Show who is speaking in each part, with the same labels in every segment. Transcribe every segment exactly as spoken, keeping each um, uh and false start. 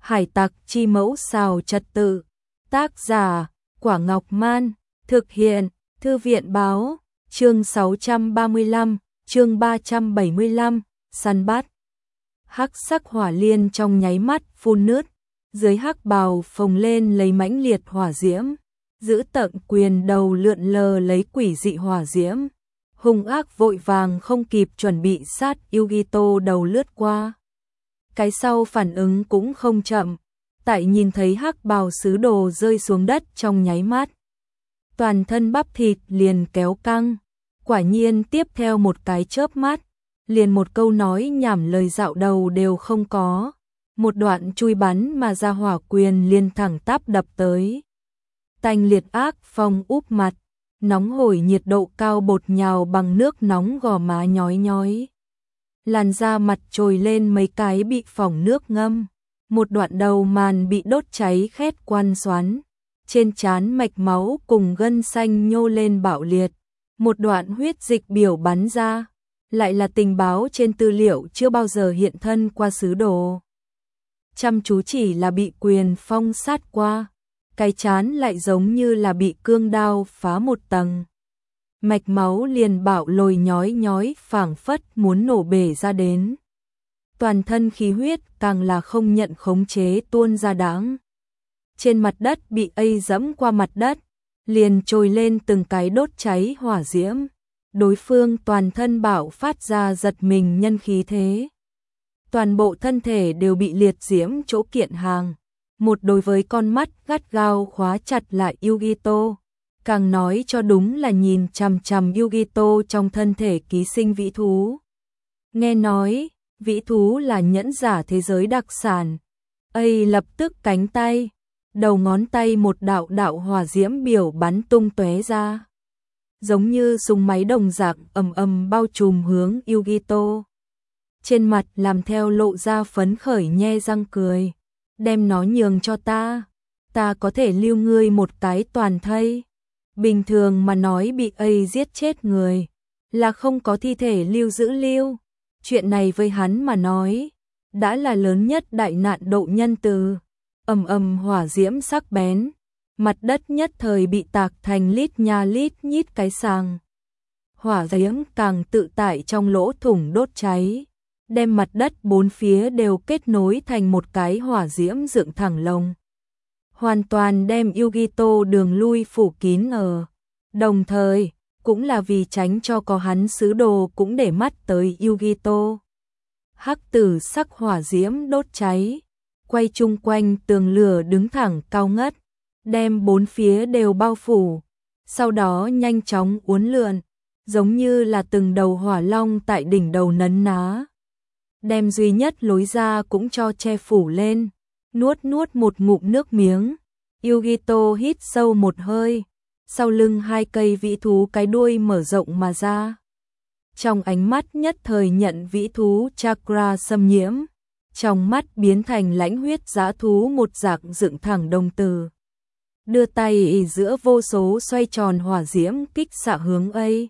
Speaker 1: Hải tặc chi mẫu xào trật tự. Tác giả, Quả Ngọc Man. Thực hiện, Thư viện báo. Chương sáu trăm ba mươi lăm, chương ba trăm bảy mươi lăm, săn bắt. Hắc sắc hỏa liên trong nháy mắt phun nứt, dưới hắc bào phồng lên lấy mãnh liệt hỏa diễm, giữ tận quyền đầu lượn lờ lấy quỷ dị hỏa diễm. Hung ác vội vàng không kịp chuẩn bị sát Yugito đầu lướt qua. Cái sau phản ứng cũng không chậm, tại nhìn thấy hắc bào sứ đồ rơi xuống đất trong nháy mắt. Toàn thân bắp thịt liền kéo căng, quả nhiên tiếp theo một cái chớp mắt, liền một câu nói nhảm lời dạo đầu đều không có. Một đoạn chui bắn mà ra hỏa quyền liền thẳng tắp đập tới. Tanh liệt ác phong úp mặt, nóng hổi nhiệt độ cao bột nhào bằng nước nóng gò má nhói nhói. Làn da mặt trồi lên mấy cái bị phỏng nước ngâm, một đoạn đầu màn bị đốt cháy khét quan xoắn, trên trán mạch máu cùng gân xanh nhô lên bạo liệt, một đoạn huyết dịch biểu bắn ra, lại là tình báo trên tư liệu chưa bao giờ hiện thân qua sứ đồ. Chăm chú chỉ là bị quyền phong sát qua, cái trán lại giống như là bị cương đao phá một tầng. Mạch máu liền bạo lồi nhói nhói phảng phất muốn nổ bể ra đến. Toàn thân khí huyết càng là không nhận khống chế tuôn ra đãng. Trên mặt đất bị ây dẫm qua mặt đất, liền trồi lên từng cái đốt cháy hỏa diễm. Đối phương toàn thân bạo phát ra giật mình nhân khí thế. Toàn bộ thân thể đều bị liệt diễm chỗ kiện hàng. Một đối với con mắt gắt gao khóa chặt lại Yugito. Càng nói cho đúng là nhìn chằm chằm Yugito trong thân thể ký sinh vĩ thú. Nghe nói, vĩ thú là nhẫn giả thế giới đặc sản. Ây lập tức cánh tay, đầu ngón tay một đạo đạo hỏa diễm biểu bắn tung tóe ra. Giống như súng máy đồng dạng ầm ầm bao trùm hướng Yugito. Trên mặt làm theo lộ ra phấn khởi nhe răng cười. Đem nó nhường cho ta, ta có thể lưu ngươi một cái toàn thây. Bình thường mà nói bị ây giết chết người, là không có thi thể lưu giữ lưu. Chuyện này với hắn mà nói, đã là lớn nhất đại nạn độ nhân từ. Ầm ầm hỏa diễm sắc bén, mặt đất nhất thời bị tạc thành lít nha lít nhít cái sàng. Hỏa diễm càng tự tại trong lỗ thủng đốt cháy, đem mặt đất bốn phía đều kết nối thành một cái hỏa diễm dựng thẳng lồng. Hoàn toàn đem Yugito đường lui phủ kín ở. Đồng thời, cũng là vì tránh cho có hắn sứ đồ cũng để mắt tới Yugito. Hắc tử sắc hỏa diễm đốt cháy, quay chung quanh tường lửa đứng thẳng cao ngất, đem bốn phía đều bao phủ, sau đó nhanh chóng uốn lượn, giống như là từng đầu hỏa long tại đỉnh đầu nấn ná. Đem duy nhất lối ra cũng cho che phủ lên, nuốt nuốt một ngụm nước miếng. Yugito hít sâu một hơi, sau lưng hai cây vĩ thú cái đuôi mở rộng mà ra. Trong ánh mắt nhất thời nhận vĩ thú chakra xâm nhiễm, trong mắt biến thành lãnh huyết dã thú một dạng dựng thẳng đồng tử. Đưa tay giữa vô số xoay tròn hỏa diễm kích xạ hướng ấy.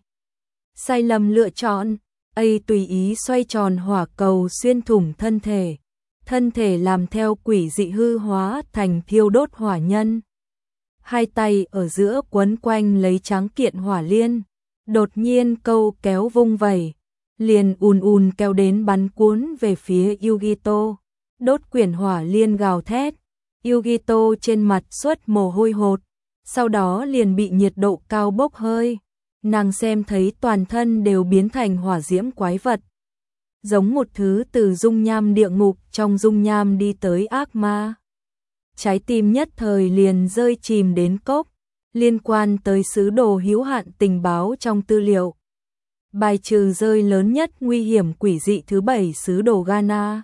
Speaker 1: Sai lầm lựa chọn, ấy tùy ý xoay tròn hỏa cầu xuyên thủng thân thể. Thân thể làm theo quỷ dị hư hóa thành thiêu đốt hỏa nhân. Hai tay ở giữa quấn quanh lấy tráng kiện hỏa liên, đột nhiên câu kéo vung vẩy, liền ùn ùn kéo đến bắn cuốn về phía Yugito. Đốt quyển hỏa liên gào thét, Yugito trên mặt xuất mồ hôi hột, sau đó liền bị nhiệt độ cao bốc hơi. Nàng xem thấy toàn thân đều biến thành hỏa diễm quái vật. Giống một thứ từ dung nham địa ngục trong dung nham đi tới ác ma. Trái tim nhất thời liền rơi chìm đến cốc, liên quan tới sứ đồ hữu hạn tình báo trong tư liệu. Bài trừ rơi lớn nhất nguy hiểm quỷ dị thứ bảy sứ đồ Ghana.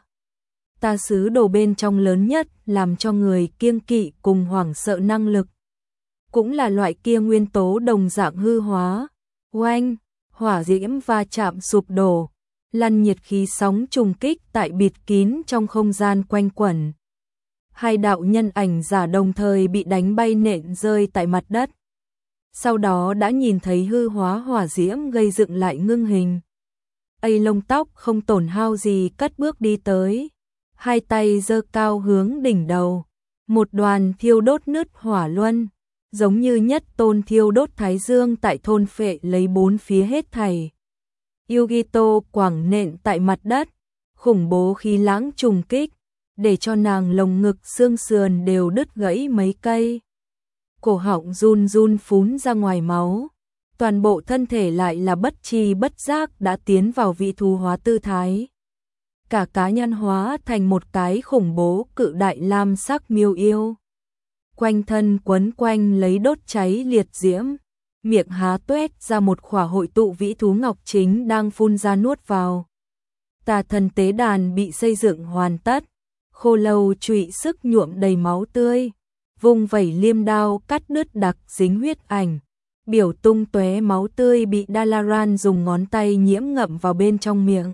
Speaker 1: Ta sứ đồ bên trong lớn nhất làm cho người kiêng kỵ cùng hoảng sợ năng lực. Cũng là loại kia nguyên tố đồng dạng hư hóa. Oanh, hỏa diễm va chạm sụp đổ. Lăn nhiệt khí sóng trùng kích tại bịt kín trong không gian quanh quẩn. Hai đạo nhân ảnh giả đồng thời bị đánh bay nện rơi tại mặt đất. Sau đó đã nhìn thấy hư hóa hỏa diễm gây dựng lại ngưng hình. Ây lông tóc không tổn hao gì cất bước đi tới. hai tay giơ cao hướng đỉnh đầu, một đoàn thiêu đốt nứt hỏa luân, giống như nhất tôn thiêu đốt thái dương tại thôn phệ lấy bốn phía hết thảy. Yugito quẳng nện tại mặt đất, khủng bố khí lãng trùng kích, để cho nàng lồng ngực xương sườn đều đứt gãy mấy cây. Cổ họng run run phún ra ngoài máu, toàn bộ thân thể lại là bất tri bất giác đã tiến vào vị thú hóa tư thái. Cả cá nhân hóa thành một cái khủng bố cự đại lam sắc miêu yêu. Quanh thân quấn quanh lấy đốt cháy liệt diễm, miệng há tuét ra một khỏa hội tụ vĩ thú ngọc chính đang phun ra nuốt vào. Tà thần tế đàn bị xây dựng hoàn tất, khô lâu trụy sức nhuộm đầy máu tươi, vung vẩy liêm đao cắt đứt đặc dính huyết ảnh, biểu tung tóe máu tươi bị Dalaran dùng ngón tay nhiễm ngậm vào bên trong miệng.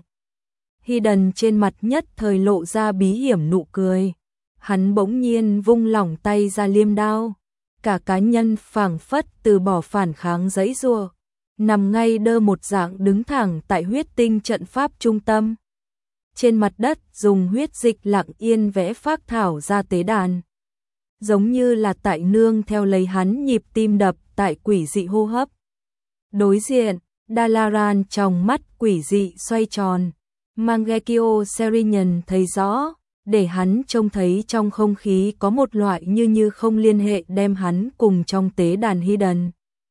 Speaker 1: Hidden trên mặt nhất thời lộ ra bí hiểm nụ cười, hắn bỗng nhiên vung lỏng tay ra liêm đao, cả cá nhân phảng phất từ bỏ phản kháng giãy giụa, nằm ngay đơ một dạng đứng thẳng tại huyết tinh trận pháp trung tâm. Trên mặt đất dùng huyết dịch lặng yên vẽ phác thảo ra tế đàn, giống như là tại nương theo lấy hắn nhịp tim đập tại quỷ dị hô hấp. Đối diện, Dalaran trong mắt quỷ dị xoay tròn, Mangekyo Serenian thấy rõ, để hắn trông thấy trong không khí có một loại như như không liên hệ đem hắn cùng trong tế đàn Hidden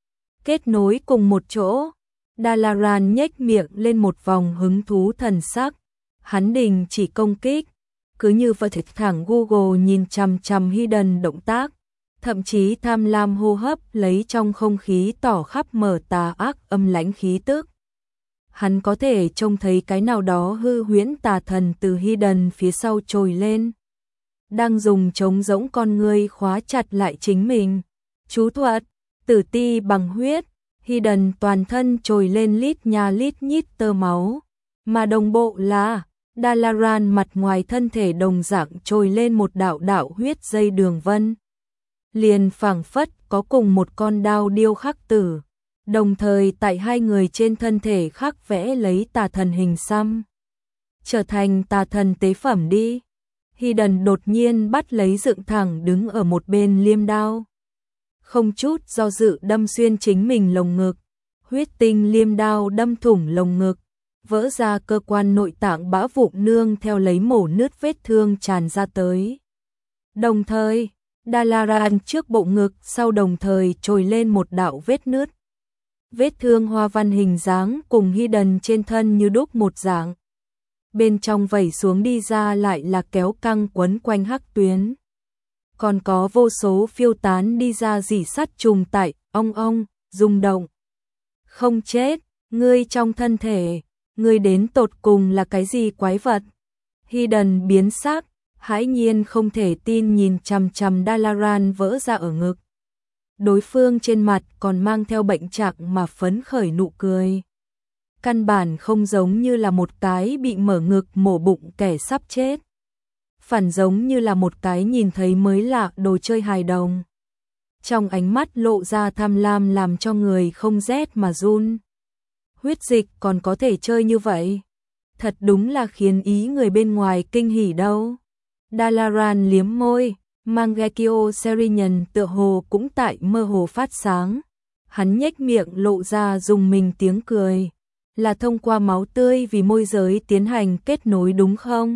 Speaker 1: kết nối cùng một chỗ. Dalaran nhếch miệng lên một vòng hứng thú thần sắc, hắn đình chỉ công kích, cứ như vậy thẳng Google nhìn chằm chằm Hidden động tác, thậm chí tham lam hô hấp lấy trong không khí tỏ khắp mở tà ác âm lãnh khí tức. Hắn có thể trông thấy cái nào đó hư huyễn tà thần từ Hidden phía sau trồi lên, đang dùng trống rỗng con ngươi khóa chặt lại chính mình. Chú thuật, tử ti bằng huyết, Hidden toàn thân trồi lên lít nha lít nhít tơ máu, mà đồng bộ là Dalaran mặt ngoài thân thể đồng dạng trồi lên một đạo đạo huyết dây đường vân, liền phảng phất có cùng một con đao điêu khắc tử. Đồng thời tại hai người trên thân thể khắc vẽ lấy tà thần hình xăm, trở thành tà thần tế phẩm đi. Hidden đột nhiên bắt lấy dựng thẳng đứng ở một bên liêm đao, không chút do dự đâm xuyên chính mình lồng ngực, huyết tinh liêm đao đâm thủng lồng ngực, vỡ ra cơ quan nội tạng bã vụn nương theo lấy mổ nứt vết thương tràn ra tới. Đồng thời, Dalaran trước bộ ngực sau đồng thời trồi lên một đạo vết nứt. Vết thương hoa văn hình dáng cùng Hidden trên thân như đúc một dạng. Bên trong vẩy xuống đi ra lại là kéo căng quấn quanh hắc tuyến. Còn có vô số phiêu tán đi ra rỉ sắt trùng tại, ong ong, rung động. Không chết, ngươi trong thân thể, ngươi đến tột cùng là cái gì quái vật? Hidden biến sắc, hãi nhiên không thể tin nhìn chằm chằm Dalaran vỡ ra ở ngực. Đối phương trên mặt còn mang theo bệnh trạng mà phấn khởi nụ cười. Căn bản không giống như là một cái bị mở ngực mổ bụng kẻ sắp chết. Phản giống như là một cái nhìn thấy mới lạ đồ chơi hài đồng. Trong ánh mắt lộ ra tham lam làm cho người không rét mà run. Huyết dịch còn có thể chơi như vậy. Thật đúng là khiến ý người bên ngoài kinh hỉ đâu. Dalaran liếm môi. Mangekyo Serenian tựa hồ cũng tại mơ hồ phát sáng. Hắn nhếch miệng lộ ra dùng mình tiếng cười. Là thông qua máu tươi vì môi giới tiến hành kết nối đúng không?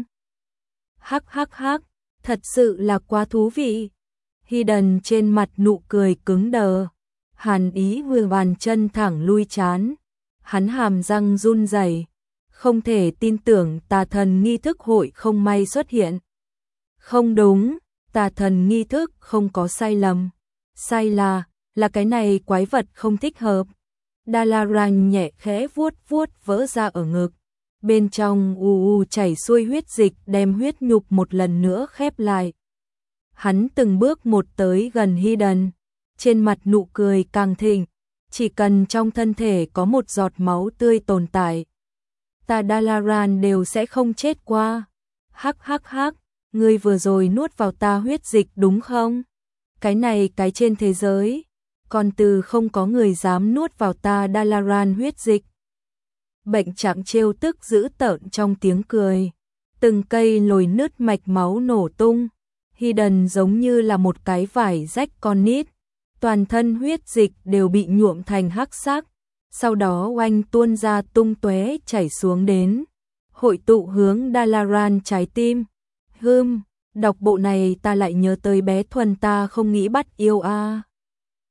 Speaker 1: Hắc hắc hắc, thật sự là quá thú vị. Hidden trên mặt nụ cười cứng đờ. Hàn ý vừa bàn chân thẳng lui chán. Hắn hàm răng run rẩy, không thể tin tưởng tà thần nghi thức hội không may xuất hiện. Không đúng. Tà thần nghi thức không có sai lầm. Sai là, là cái này quái vật không thích hợp. Dalaran nhẹ khẽ vuốt vuốt vỡ ra ở ngực. Bên trong u u chảy xuôi huyết dịch đem huyết nhục một lần nữa khép lại. Hắn từng bước một tới gần Hidden. Trên mặt nụ cười càng thịnh. Chỉ cần trong thân thể có một giọt máu tươi tồn tại, ta Dalaran đều sẽ không chết qua. Hắc hắc hắc. Ngươi vừa rồi nuốt vào ta huyết dịch đúng không? Cái này cái trên thế giới, còn từ không có người dám nuốt vào ta Dalaran huyết dịch. Bệnh trạng trêu tức dữ tợn trong tiếng cười. từng cây lồi nứt mạch máu nổ tung. Hidden giống như là một cái vải rách con nít, toàn thân huyết dịch đều bị nhuộm thành hắc sắc, sau đó oanh tuôn ra tung tóe chảy xuống đến, hội tụ hướng Dalaran trái tim. Hừm, đọc bộ này ta lại nhớ tới bé Thuần ta không nghĩ bắt yêu a. À.